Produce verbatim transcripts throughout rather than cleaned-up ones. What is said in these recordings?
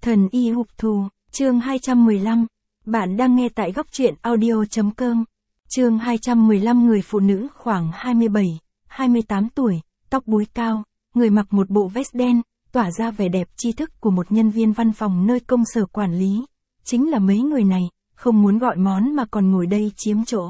Thần y hục thù, chương hai trăm mười lăm. Bạn đang nghe tại góc truyện audio.com. Chương hai trăm mười lăm. Người phụ nữ khoảng hai mươi bảy, hai mươi tám tuổi, tóc búi cao, người mặc một bộ vest đen, tỏa ra vẻ đẹp tri thức của một nhân viên văn phòng nơi công sở quản lý. Chính là mấy người này, không muốn gọi món mà còn ngồi đây chiếm chỗ.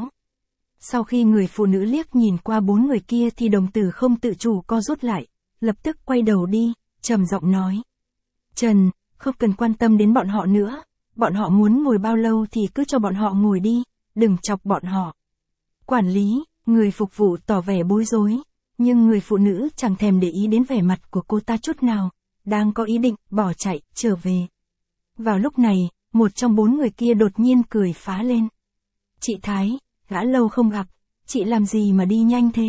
Sau khi người phụ nữ liếc nhìn qua bốn người kia thì đồng tử không tự chủ co rút lại, lập tức quay đầu đi, trầm giọng nói. Trần, không cần quan tâm đến bọn họ nữa, bọn họ muốn ngồi bao lâu thì cứ cho bọn họ ngồi đi, đừng chọc bọn họ. Quản lý, người phục vụ tỏ vẻ bối rối, nhưng người phụ nữ chẳng thèm để ý đến vẻ mặt của cô ta chút nào, đang có ý định bỏ chạy, trở về. Vào lúc này, một trong bốn người kia đột nhiên cười phá lên. Chị Thái, đã lâu không gặp, chị làm gì mà đi nhanh thế?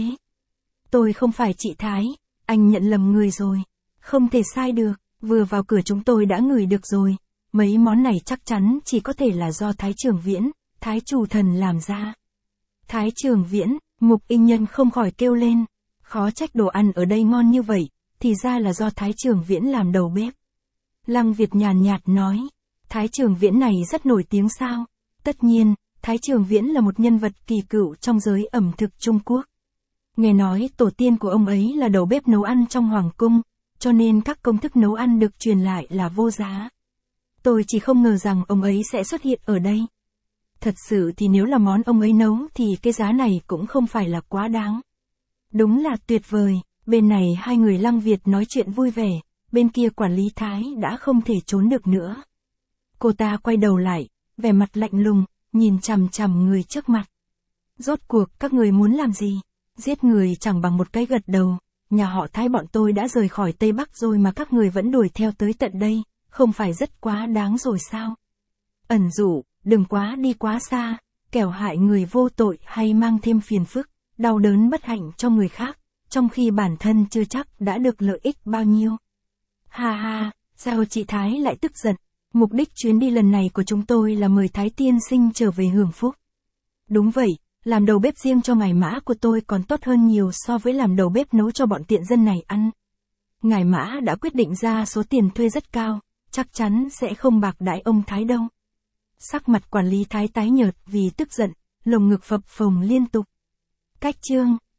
Tôi không phải chị Thái, anh nhận lầm người rồi. Không thể sai được, vừa vào cửa chúng tôi đã ngửi được rồi. Mấy món này chắc chắn chỉ có thể là do Thái Trường Viễn, Thái Chủ Thần làm ra. Thái Trường Viễn, Mục Inh Nhân không khỏi kêu lên. Khó trách đồ ăn ở đây ngon như vậy, thì ra là do Thái Trường Viễn làm đầu bếp. Lăng Việt nhàn nhạt nói, Thái Trường Viễn này rất nổi tiếng sao? Tất nhiên, Thái Trường Viễn là một nhân vật kỳ cựu trong giới ẩm thực Trung Quốc. Nghe nói tổ tiên của ông ấy là đầu bếp nấu ăn trong Hoàng cung, cho nên các công thức nấu ăn được truyền lại là vô giá. Tôi chỉ không ngờ rằng ông ấy sẽ xuất hiện ở đây. Thật sự thì nếu là món ông ấy nấu thì cái giá này cũng không phải là quá đáng. Đúng là tuyệt vời, bên này hai người Lăng Việt nói chuyện vui vẻ, bên kia quản lý Thái đã không thể trốn được nữa. Cô ta quay đầu lại, vẻ mặt lạnh lùng, nhìn chằm chằm người trước mặt. Rốt cuộc các người muốn làm gì? Giết người chẳng bằng một cái gật đầu. Nhà họ Thái bọn tôi đã rời khỏi Tây Bắc rồi mà các người vẫn đuổi theo tới tận đây, không phải rất quá đáng rồi sao? Ẩn dụ, đừng quá đi quá xa, kẻo hại người vô tội hay mang thêm phiền phức, đau đớn bất hạnh cho người khác, trong khi bản thân chưa chắc đã được lợi ích bao nhiêu. Ha ha, sao chị Thái lại tức giận? Mục đích chuyến đi lần này của chúng tôi là mời Thái tiên sinh trở về hưởng phúc. Đúng vậy, làm đầu bếp riêng cho ngài Mã của tôi còn tốt hơn nhiều so với làm đầu bếp nấu cho bọn tiện dân này ăn. Ngài Mã đã quyết định ra số tiền thuê rất cao, chắc chắn sẽ không bạc đãi ông Thái đâu. Sắc mặt quản lý Thái tái nhợt vì tức giận, lồng ngực phập phồng liên tục. Cách chương